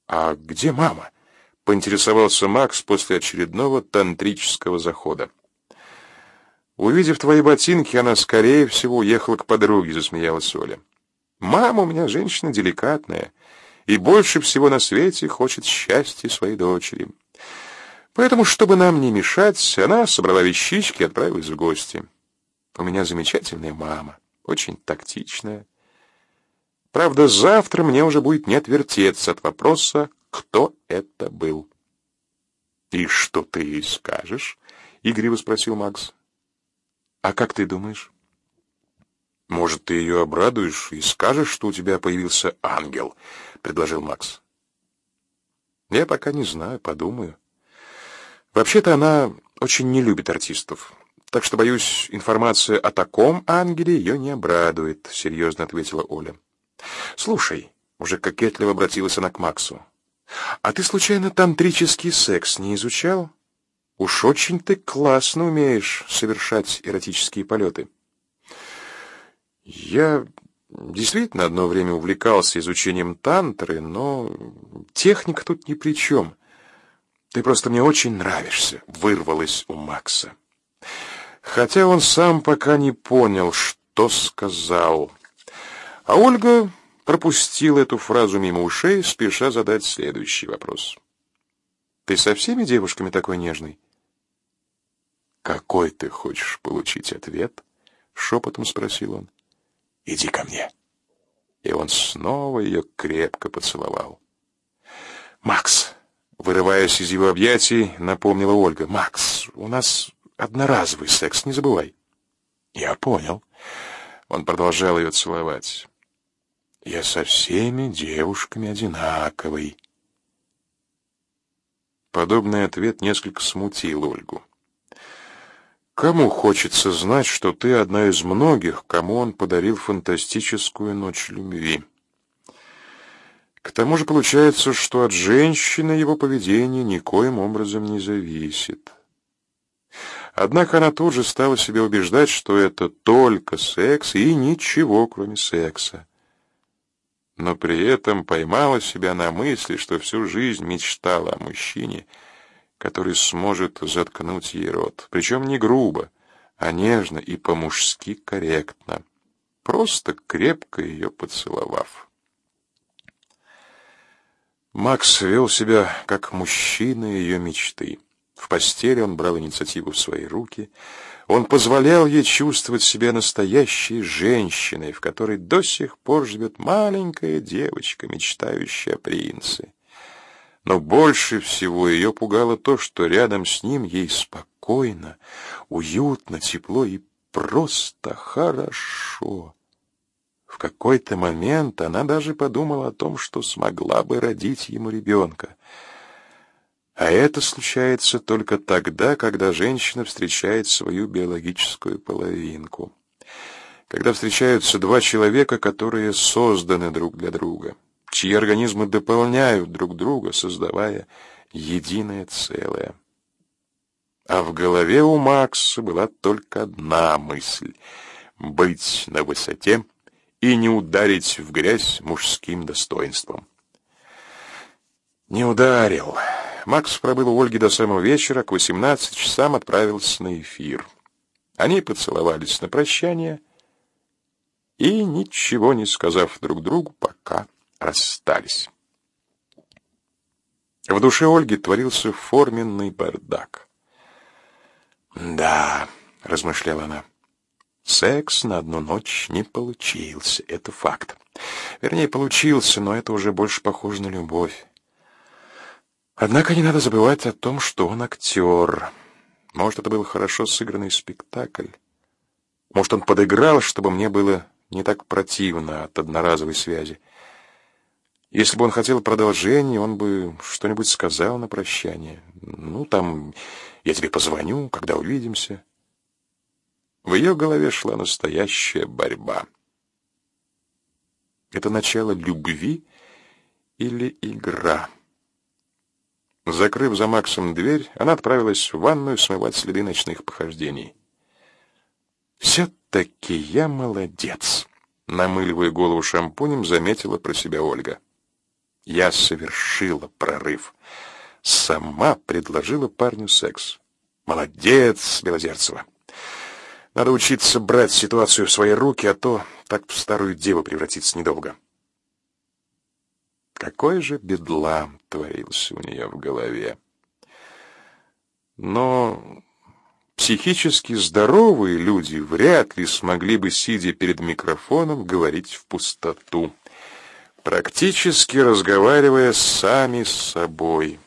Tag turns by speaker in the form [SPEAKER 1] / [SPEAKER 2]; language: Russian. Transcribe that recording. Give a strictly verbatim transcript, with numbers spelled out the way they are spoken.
[SPEAKER 1] «А где мама?» — поинтересовался Макс после очередного тантрического захода. «Увидев твои ботинки, она, скорее всего, уехала к подруге», — засмеялась Оля. «Мама у меня женщина деликатная и больше всего на свете хочет счастья своей дочери. Поэтому, чтобы нам не мешать, она собрала вещички и отправилась в гости. У меня замечательная мама, очень тактичная. Правда, завтра мне уже будет не отвертеться от вопроса, кто это был». «И что ты ей скажешь?» — игриво спросил Макс. «А как ты думаешь?» «Может, ты ее обрадуешь и скажешь, что у тебя появился ангел», — предложил Макс. «Я пока не знаю, подумаю. Вообще-то она очень не любит артистов, так что, боюсь, информация о таком ангеле ее не обрадует», — серьезно ответила Оля. «Слушай», — уже кокетливо обратилась она к Максу, «а ты, случайно, тантрический секс не изучал? Уж очень ты классно умеешь совершать эротические полеты». «Я действительно одно время увлекался изучением тантры, но техника тут ни при чем. Ты просто мне очень нравишься», — вырвалось у Макса. Хотя он сам пока не понял, что сказал. А Ольга пропустила эту фразу мимо ушей, спеша задать следующий вопрос. «Ты со всеми девушками такой нежный?» «Какой ты хочешь получить ответ?» — шепотом спросил он. «Иди ко мне». И он снова ее крепко поцеловал. «Макс», вырываясь из его объятий, напомнила Ольга. «Макс, у нас одноразовый секс, не забывай». «Я понял». Он продолжал ее целовать. «Я со всеми девушками одинаковый». Подобный ответ несколько смутил Ольгу. Кому хочется знать, что ты одна из многих, кому он подарил фантастическую ночь любви? К тому же получается, что от женщины его поведение никоим образом не зависит. Однако она тут же стала себя убеждать, что это только секс и ничего, кроме секса. Но при этом поймала себя на мысли, что всю жизнь мечтала о мужчине, который сможет заткнуть ей рот. Причем не грубо, а нежно и по-мужски корректно, просто крепко ее поцеловав. Макс вел себя как мужчина ее мечты. В постели он брал инициативу в свои руки. Он позволял ей чувствовать себя настоящей женщиной, в которой до сих пор живет маленькая девочка, мечтающая о принце. Но больше всего ее пугало то, что рядом с ним ей спокойно, уютно, тепло и просто хорошо. В какой-то момент она даже подумала о том, что смогла бы родить ему ребенка. А это случается только тогда, когда женщина встречает свою биологическую половинку. Когда встречаются два человека, которые созданы друг для друга, чьи организмы дополняют друг друга, создавая единое целое. А в голове у Макса была только одна мысль — быть на высоте и не ударить в грязь мужским достоинством. Не ударил. Макс пробыл у Ольги до самого вечера, к восемнадцати часам отправился на эфир. Они поцеловались на прощание и, ничего не сказав друг другу, пока расстались. В душе Ольги творился форменный бардак. «Да», — размышляла она, — «секс на одну ночь не получился, это факт. Вернее, получился, но это уже больше похоже на любовь. Однако не надо забывать о том, что он актер. Может, это был хорошо сыгранный спектакль. Может, он подыграл, чтобы мне было не так противно от одноразовой связи. Если бы он хотел продолжения, он бы что-нибудь сказал на прощание. Ну, там, я тебе позвоню, когда увидимся». В ее голове шла настоящая борьба. Это начало любви или игра? Закрыв за Максом дверь, она отправилась в ванную смывать следы ночных похождений. «Все-таки я молодец», — намыливая голову шампунем, заметила про себя Ольга. Я совершила прорыв. Сама предложила парню секс. Молодец, Белозерцева. Надо учиться брать ситуацию в свои руки, а то так в старую деву превратиться недолго. Какой же бедлам творился у нее в голове. Но психически здоровые люди вряд ли смогли бы, сидя перед микрофоном, говорить в пустоту, практически разговаривая сами с собой.